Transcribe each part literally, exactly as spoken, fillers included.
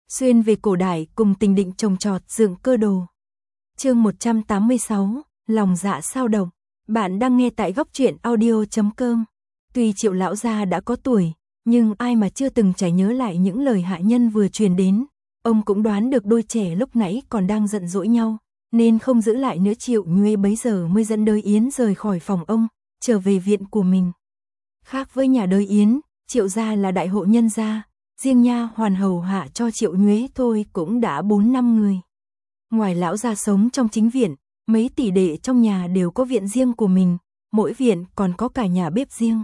Xuyên về cổ đại cùng Tình Định trồng trọt dựng cơ đồ. Chương một trăm tám mươi sáu, lòng dạ sao động. Bạn đang nghe tại góc truyện audio chấm com. Tuy Triệu lão gia đã có tuổi, nhưng ai mà chưa từng trải nhớ lại những lời hạ nhân vừa truyền đến, ông cũng đoán được đôi trẻ lúc nãy còn đang giận dỗi nhau, nên không giữ lại nữa. Triệu Nhuê bấy giờ mới dẫn Đới Yến rời khỏi phòng ông, trở về viện của mình. Khác với nhà Đới Yến, Triệu gia là đại hộ nhân gia, riêng nha hoàn hầu hạ cho Triệu Nhuế thôi cũng đã bốn năm người. Ngoài lão gia sống trong chính viện, mấy tỷ đệ trong nhà đều có viện riêng của mình, mỗi viện còn có cả nhà bếp riêng.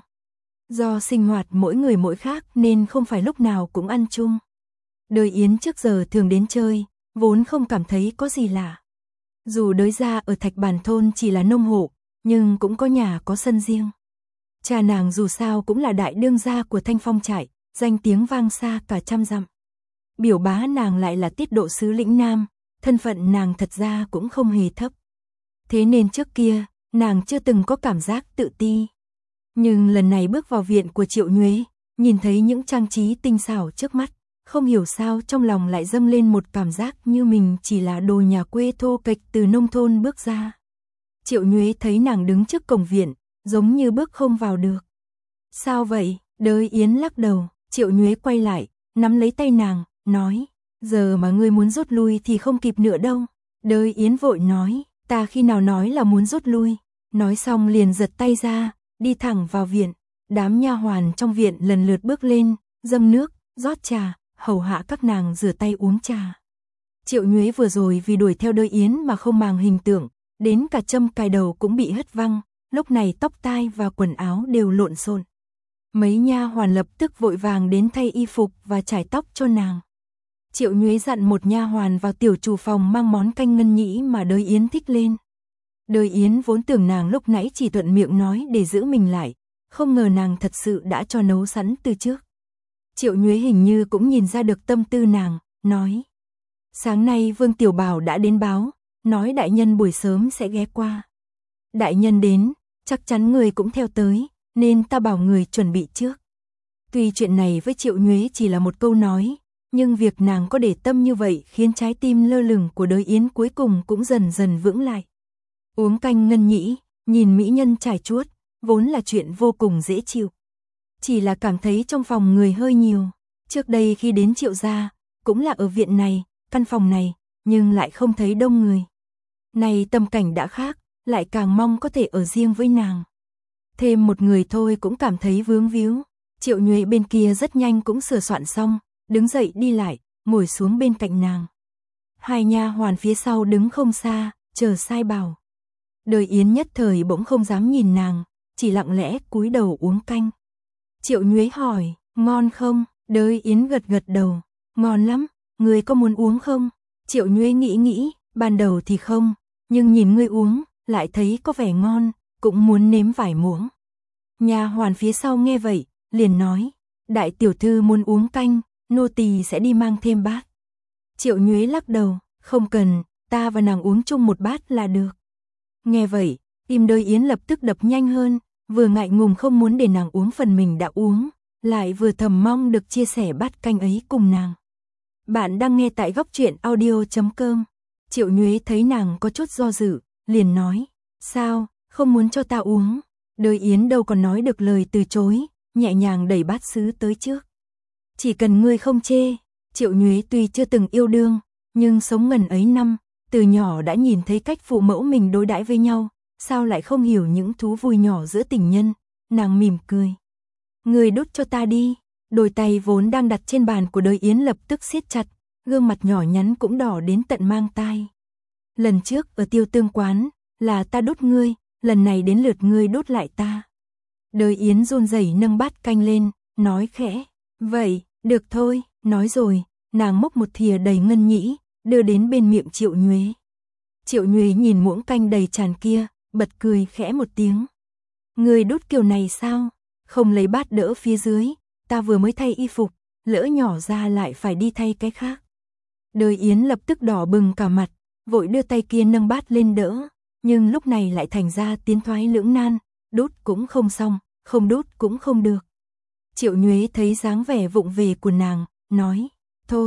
Do sinh hoạt mỗi người mỗi khác nên không phải lúc nào cũng ăn chung. Đới Yến trước giờ thường đến chơi, vốn không cảm thấy có gì lạ. Dù Đới gia ở Thạch Bàn thôn chỉ là nông hộ, nhưng cũng có nhà có sân riêng. Cha nàng dù sao cũng là đại đương gia của Thanh Phong trại, danh tiếng vang xa cả trăm dặm. Biểu bá nàng lại là tiết độ sứ lĩnh Nam, thân phận nàng thật ra cũng không hề thấp. Thế nên trước kia, nàng chưa từng có cảm giác tự ti. Nhưng lần này bước vào viện của Triệu Nhuế, nhìn thấy những trang trí tinh xảo trước mắt, không hiểu sao trong lòng lại dâng lên một cảm giác như mình chỉ là đồ nhà quê thô kệch từ nông thôn bước ra. Triệu Nhuế thấy nàng đứng trước cổng viện, giống như bước không vào được. Sao vậy? Đới Yến lắc đầu. Triệu Nhuế quay lại, nắm lấy tay nàng, nói, giờ mà ngươi muốn rút lui thì không kịp nữa đâu. Đới Yến vội nói, ta khi nào nói là muốn rút lui. Nói xong liền giật tay ra, đi thẳng vào viện. Đám nha hoàn trong viện lần lượt bước lên, dâng nước, rót trà, hầu hạ các nàng rửa tay uống trà. Triệu Nhuế vừa rồi vì đuổi theo Đới Yến mà không màng hình tượng, đến cả châm cài đầu cũng bị hất văng, lúc này tóc tai và quần áo đều lộn xộn. Mấy nha hoàn lập tức vội vàng đến thay y phục và chải tóc cho nàng. Triệu Nhuế dặn một nha hoàn vào tiểu chủ phòng mang món canh ngân nhĩ mà Đới Yến thích lên. Đới Yến vốn tưởng nàng lúc nãy chỉ thuận miệng nói để giữ mình lại, không ngờ nàng thật sự đã cho nấu sẵn từ trước. Triệu Nhuế hình như cũng nhìn ra được tâm tư nàng, nói: sáng nay Vương Tiểu Bảo đã đến báo, nói đại nhân buổi sớm sẽ ghé qua. Đại nhân đến, chắc chắn người cũng theo tới, nên ta bảo người chuẩn bị trước. Tuy chuyện này với Triệu Nhuế chỉ là một câu nói, nhưng việc nàng có để tâm như vậy khiến trái tim lơ lửng của Đới Yến cuối cùng cũng dần dần vững lại. Uống canh ngân nhĩ, nhìn mỹ nhân trải chuốt, vốn là chuyện vô cùng dễ chịu. Chỉ là cảm thấy trong phòng người hơi nhiều. Trước đây khi đến Triệu gia, cũng là ở viện này, căn phòng này, nhưng lại không thấy đông người. Này tâm cảnh đã khác, lại càng mong có thể ở riêng với nàng. Thêm một người thôi cũng cảm thấy vướng víu. Triệu Nhuế bên kia rất nhanh cũng sửa soạn xong, đứng dậy đi lại, ngồi xuống bên cạnh nàng. Hai nha hoàn phía sau đứng không xa, chờ sai bảo. Đới Yến nhất thời bỗng không dám nhìn nàng, chỉ lặng lẽ cúi đầu uống canh. Triệu Nhuế hỏi, ngon không? Đới Yến gật gật đầu, ngon lắm, người có muốn uống không? Triệu Nhuế nghĩ nghĩ, ban đầu thì không, nhưng nhìn ngươi uống, lại thấy có vẻ ngon, cũng muốn nếm vài muỗng. Nha hoàn phía sau nghe vậy, liền nói, đại tiểu thư muốn uống canh, nô tỳ sẽ đi mang thêm bát. Triệu Nhuế lắc đầu, không cần, ta và nàng uống chung một bát là được. Nghe vậy, tim Đới Yến lập tức đập nhanh hơn, vừa ngại ngùng không muốn để nàng uống phần mình đã uống, lại vừa thầm mong được chia sẻ bát canh ấy cùng nàng. Bạn đang nghe tại góc truyện audio chấm com. Triệu Nhuế thấy nàng có chút do dự, liền nói, sao, không muốn cho ta uống? Đới Yến đâu còn nói được lời từ chối, nhẹ nhàng đẩy bát sứ tới trước. Chỉ cần ngươi không chê. Triệu Nhuế tuy chưa từng yêu đương, nhưng sống ngần ấy năm, từ nhỏ đã nhìn thấy cách phụ mẫu mình đối đãi với nhau, sao lại không hiểu những thú vui nhỏ giữa tình nhân. Nàng mỉm cười, ngươi đút cho ta đi. Đôi tay vốn đang đặt trên bàn của Đới Yến lập tức siết chặt, gương mặt nhỏ nhắn cũng đỏ đến tận mang tai. Lần trước ở Tiêu Tương quán, là ta đút ngươi, lần này đến lượt ngươi đút lại ta. Đới Yến run rẩy nâng bát canh lên, nói khẽ, vậy, được thôi. Nói rồi, nàng múc một thìa đầy ngân nhĩ, đưa đến bên miệng Triệu Nhuế. Triệu Nhuế nhìn muỗng canh đầy tràn kia, bật cười khẽ một tiếng. Ngươi đút kiểu này sao? Không lấy bát đỡ phía dưới, ta vừa mới thay y phục, lỡ nhỏ ra lại phải đi thay cái khác. Đới Yến lập tức đỏ bừng cả mặt, vội đưa tay kia nâng bát lên đỡ, nhưng lúc này lại thành ra tiến thoái lưỡng nan, đút cũng không xong, không đút cũng không được. Triệu Nhuế thấy dáng vẻ vụng về của nàng, nói, thôi,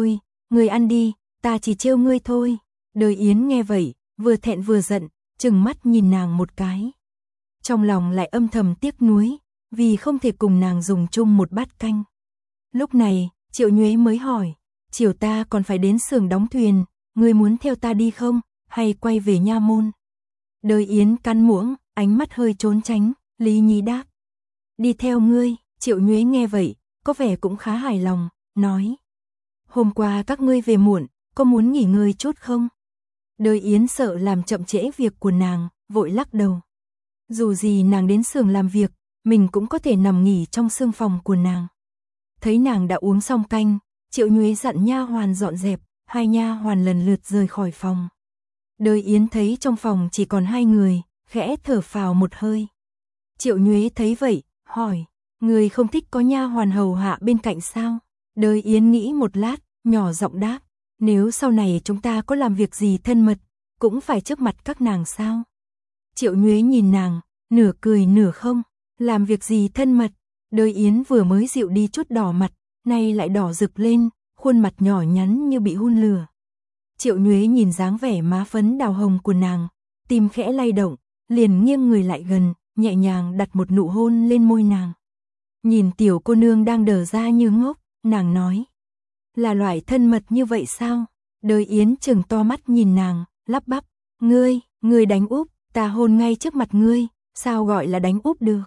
ngươi ăn đi, ta chỉ trêu ngươi thôi. Đời Yến nghe vậy, vừa thẹn vừa giận, trừng mắt nhìn nàng một cái. Trong lòng lại âm thầm tiếc nuối, vì không thể cùng nàng dùng chung một bát canh. Lúc này, Triệu Nhuế mới hỏi, chiều ta còn phải đến xưởng đóng thuyền, ngươi muốn theo ta đi không, hay quay về nha môn? Đời Yến cắn muỗng, ánh mắt hơi trốn tránh, Lý Nhí đáp. Đi theo ngươi. Triệu Nhuế nghe vậy, có vẻ cũng khá hài lòng, nói. Hôm qua các ngươi về muộn, có muốn nghỉ ngơi chút không? Đời Yến sợ làm chậm trễ việc của nàng, vội lắc đầu. Dù gì nàng đến xưởng làm việc, mình cũng có thể nằm nghỉ trong xương phòng của nàng. Thấy nàng đã uống xong canh, Triệu Nhuế dặn nha hoàn dọn dẹp, hai nha hoàn lần lượt rời khỏi phòng. Đời Yến thấy trong phòng chỉ còn hai người, khẽ thở phào một hơi. Triệu Nhuế thấy vậy, hỏi, người không thích có nha hoàn hầu hạ bên cạnh sao? Đời Yến nghĩ một lát, nhỏ giọng đáp, nếu sau này chúng ta có làm việc gì thân mật, cũng phải trước mặt các nàng sao? Triệu Nhuế nhìn nàng, nửa cười nửa không, làm việc gì thân mật? Đời Yến vừa mới dịu đi chút đỏ mặt, nay lại đỏ rực lên, khuôn mặt nhỏ nhắn như bị hun lửa. Triệu Nhuế nhìn dáng vẻ má phấn đào hồng của nàng, tim khẽ lay động, liền nghiêng người lại gần, nhẹ nhàng đặt một nụ hôn lên môi nàng. Nhìn tiểu cô nương đang đờ ra như ngốc, nàng nói, là loại thân mật như vậy sao? Đời Yến trừng to mắt nhìn nàng, lắp bắp, ngươi, ngươi đánh úp, ta hôn ngay trước mặt ngươi, sao gọi là đánh úp được?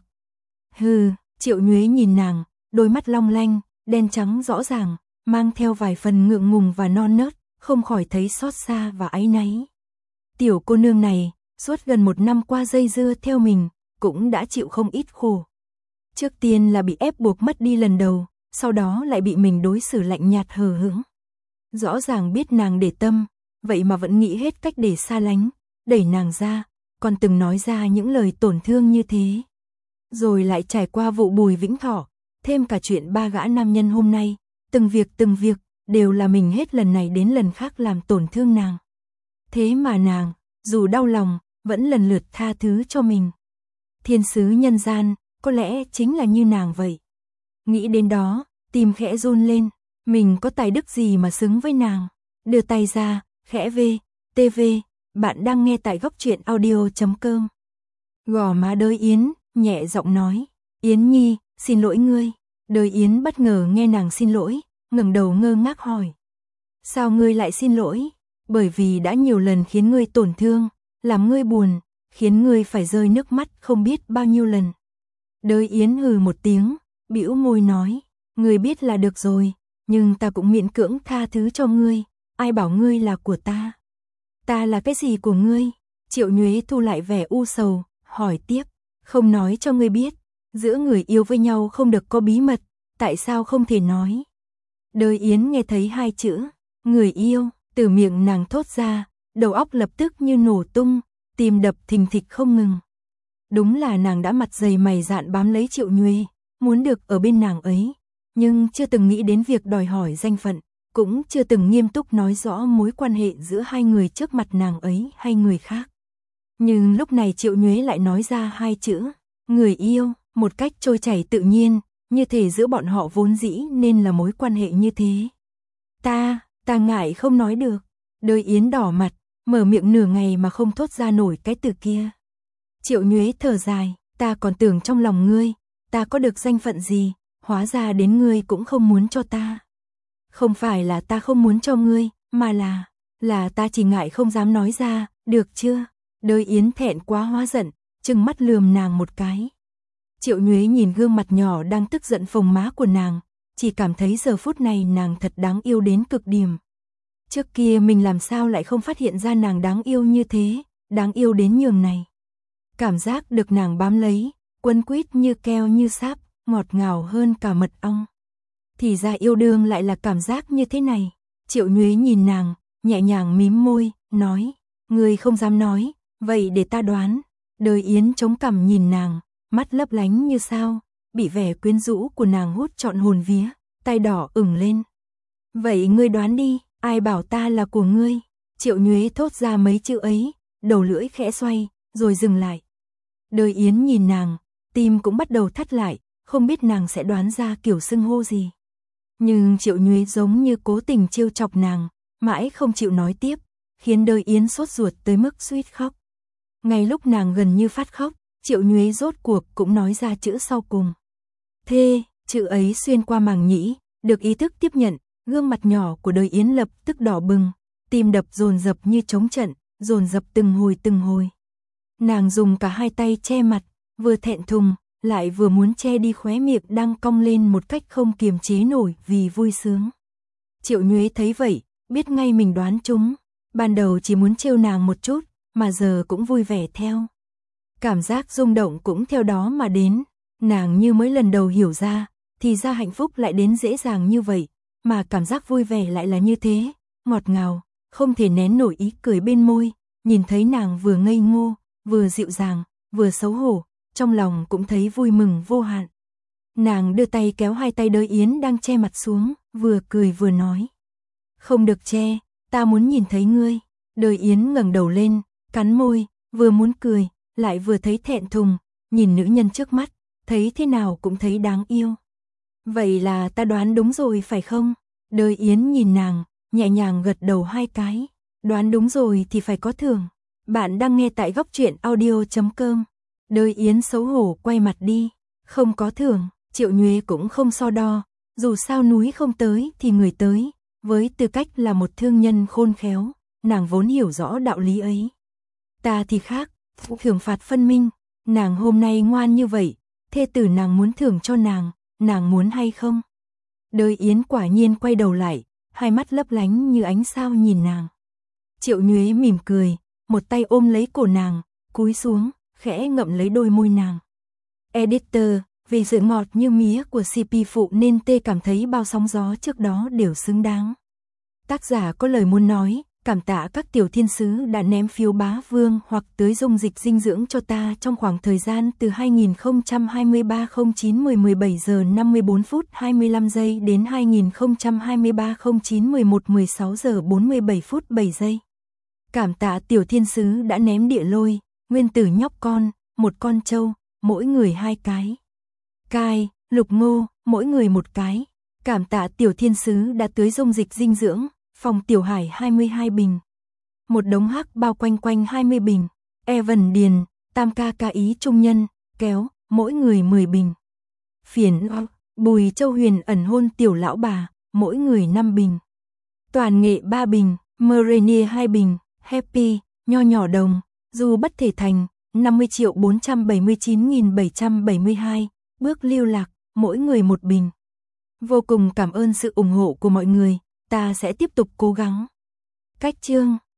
Hừ, Triệu Nhuế nhìn nàng, đôi mắt long lanh, đen trắng rõ ràng, mang theo vài phần ngượng ngùng và non nớt, không khỏi thấy xót xa và áy náy. Tiểu cô nương này, suốt gần một năm qua dây dưa theo mình, cũng đã chịu không ít khổ. Trước tiên là bị ép buộc mất đi lần đầu, sau đó lại bị mình đối xử lạnh nhạt hờ hững. Rõ ràng biết nàng để tâm, vậy mà vẫn nghĩ hết cách để xa lánh, đẩy nàng ra, còn từng nói ra những lời tổn thương như thế. Rồi lại trải qua vụ Bùi Vĩnh Thọ, thêm cả chuyện ba gã nam nhân hôm nay, từng việc từng việc, đều là mình hết lần này đến lần khác làm tổn thương nàng. Thế mà nàng, dù đau lòng, vẫn lần lượt tha thứ cho mình. Thiên sứ nhân gian, có lẽ chính là như nàng vậy. Nghĩ đến đó, tim khẽ run lên, mình có tài đức gì mà xứng với nàng. Đưa tay ra, khẽ vê, tê vê, bạn đang nghe tại góc truyện audio chấm com. Gò má Đời Yến, nhẹ giọng nói, Yến Nhi, xin lỗi ngươi. Đời Yến bất ngờ nghe nàng xin lỗi, ngẩng đầu ngơ ngác hỏi. Sao ngươi lại xin lỗi? Bởi vì đã nhiều lần khiến ngươi tổn thương, làm ngươi buồn, khiến ngươi phải rơi nước mắt không biết bao nhiêu lần. Đời Yến hừ một tiếng, bĩu môi nói, ngươi biết là được rồi, nhưng ta cũng miễn cưỡng tha thứ cho ngươi, ai bảo ngươi là của ta? Ta là cái gì của ngươi? Triệu Nhuế thu lại vẻ u sầu, hỏi tiếp, không nói cho ngươi biết, giữa người yêu với nhau không được có bí mật, tại sao không thể nói? Đời Yến nghe thấy hai chữ, người yêu, từ miệng nàng thốt ra, đầu óc lập tức như nổ tung, tim đập thình thịch không ngừng. Đúng là nàng đã mặt dày mày dạn bám lấy Triệu Nhuế, muốn được ở bên nàng ấy, nhưng chưa từng nghĩ đến việc đòi hỏi danh phận, cũng chưa từng nghiêm túc nói rõ mối quan hệ giữa hai người trước mặt nàng ấy hay người khác. Nhưng lúc này Triệu Nhuế lại nói ra hai chữ, người yêu, một cách trôi chảy tự nhiên, như thể giữa bọn họ vốn dĩ nên là mối quan hệ như thế. Ta, ta ngại không nói được. Đời Yến đỏ mặt, mở miệng nửa ngày mà không thốt ra nổi cái từ kia. Triệu Nhuế thở dài, ta còn tưởng trong lòng ngươi, ta có được danh phận gì, hóa ra đến ngươi cũng không muốn cho ta. Không phải là ta không muốn cho ngươi, mà là, là ta chỉ ngại không dám nói ra, được chưa? Đời Yến thẹn quá hóa giận, trừng mắt lườm nàng một cái. Triệu Nhuế nhìn gương mặt nhỏ đang tức giận phồng má của nàng, chỉ cảm thấy giờ phút này nàng thật đáng yêu đến cực điểm. Trước kia mình làm sao lại không phát hiện ra nàng đáng yêu như thế, đáng yêu đến nhường này. Cảm giác được nàng bám lấy, quấn quýt như keo như sáp, ngọt ngào hơn cả mật ong. Thì ra yêu đương lại là cảm giác như thế này. Triệu Nhuế nhìn nàng, nhẹ nhàng mím môi, nói, ngươi không dám nói, vậy để ta đoán. Đời Yến chống cằm nhìn nàng, mắt lấp lánh như sao, bị vẻ quyến rũ của nàng hút trọn hồn vía, tay đỏ ửng lên. Vậy ngươi đoán đi, ai bảo ta là của ngươi? Triệu Nhuế thốt ra mấy chữ ấy, đầu lưỡi khẽ xoay, rồi dừng lại. Đời Yến nhìn nàng, tim cũng bắt đầu thắt lại, không biết nàng sẽ đoán ra kiểu xưng hô gì. Nhưng Triệu Nhuế giống như cố tình trêu chọc nàng, mãi không chịu nói tiếp, khiến Đới Yến sốt ruột tới mức suýt khóc. Ngay lúc nàng gần như phát khóc, Triệu Nhuế rốt cuộc cũng nói ra chữ sau cùng. Thê, chữ ấy xuyên qua màng nhĩ, được ý thức tiếp nhận, gương mặt nhỏ của Đới Yến lập tức đỏ bừng, tim đập dồn dập như trống trận, dồn dập từng hồi từng hồi. Nàng dùng cả hai tay che mặt, vừa thẹn thùng, lại vừa muốn che đi khóe miệng đang cong lên một cách không kiềm chế nổi vì vui sướng. Triệu Nhuế thấy vậy, biết ngay mình đoán trúng, ban đầu chỉ muốn trêu nàng một chút, mà giờ cũng vui vẻ theo. Cảm giác rung động cũng theo đó mà đến, nàng như mới lần đầu hiểu ra, thì ra hạnh phúc lại đến dễ dàng như vậy, mà cảm giác vui vẻ lại là như thế, ngọt ngào, không thể nén nổi ý cười bên môi, nhìn thấy nàng vừa ngây ngô, vừa dịu dàng, vừa xấu hổ, trong lòng cũng thấy vui mừng vô hạn. Nàng đưa tay kéo hai tay Đới Yến đang che mặt xuống, vừa cười vừa nói. Không được che, ta muốn nhìn thấy ngươi. Đới Yến ngẩng đầu lên, cắn môi, vừa muốn cười, lại vừa thấy thẹn thùng, nhìn nữ nhân trước mắt, thấy thế nào cũng thấy đáng yêu. Vậy là ta đoán đúng rồi phải không? Đới Yến nhìn nàng, nhẹ nhàng gật đầu hai cái. Đoán đúng rồi thì phải có thưởng. Bạn đang nghe tại góc truyện audio chấm com. Đới Yến xấu hổ quay mặt đi. Không có thưởng, Triệu Nhuế cũng không so đo. Dù sao núi không tới thì người tới. Với tư cách là một thương nhân khôn khéo, nàng vốn hiểu rõ đạo lý ấy. Ta thì khác, thưởng phạt phân minh. Nàng hôm nay ngoan như vậy, thê tử nàng muốn thưởng cho nàng, nàng muốn hay không? Đới Yến quả nhiên quay đầu lại, hai mắt lấp lánh như ánh sao nhìn nàng. Triệu Nhuế mỉm cười, một tay ôm lấy cổ nàng, cúi xuống, khẽ ngậm lấy đôi môi nàng. Editor, vì sự ngọt như mía của xê pê phụ nên tê cảm thấy bao sóng gió trước đó đều xứng đáng. Tác giả có lời muốn nói, cảm tạ các tiểu thiên sứ đã ném phiếu bá vương hoặc tưới dung dịch dinh dưỡng cho ta trong khoảng thời gian từ hai nghìn không trăm hai mươi ba không chín mười mười bảy giờ năm mươi bốn phút hai mươi lăm giây đến hai nghìn không trăm hai mươi ba không chín mười một mười sáu giờ bốn mươi bảy phút bảy giây. Cảm tạ tiểu thiên sứ đã ném địa lôi, nguyên tử nhóc con, một con trâu, mỗi người hai cái. Cai, lục ngô, mỗi người một cái. Cảm tạ tiểu thiên sứ đã tưới dung dịch dinh dưỡng, phòng tiểu hải hai mươi hai bình. Một đống hắc bao quanh quanh hai mươi bình. Evan Điền, tam ca ca ý trung nhân, kéo, mỗi người mười bình. Phiền Bùi Châu Huyền ẩn hôn tiểu lão bà, mỗi người năm bình. Toàn nghệ ba bình, Merenia hai bình, Happy, nho nhỏ đồng, dù bất thể thành, năm mươi triệu bốn trăm bảy mươi chín nghìn bảy trăm bảy mươi hai, bước lưu lạc, mỗi người một bình. Vô cùng cảm ơn sự ủng hộ của mọi người, ta sẽ tiếp tục cố gắng. Cách chương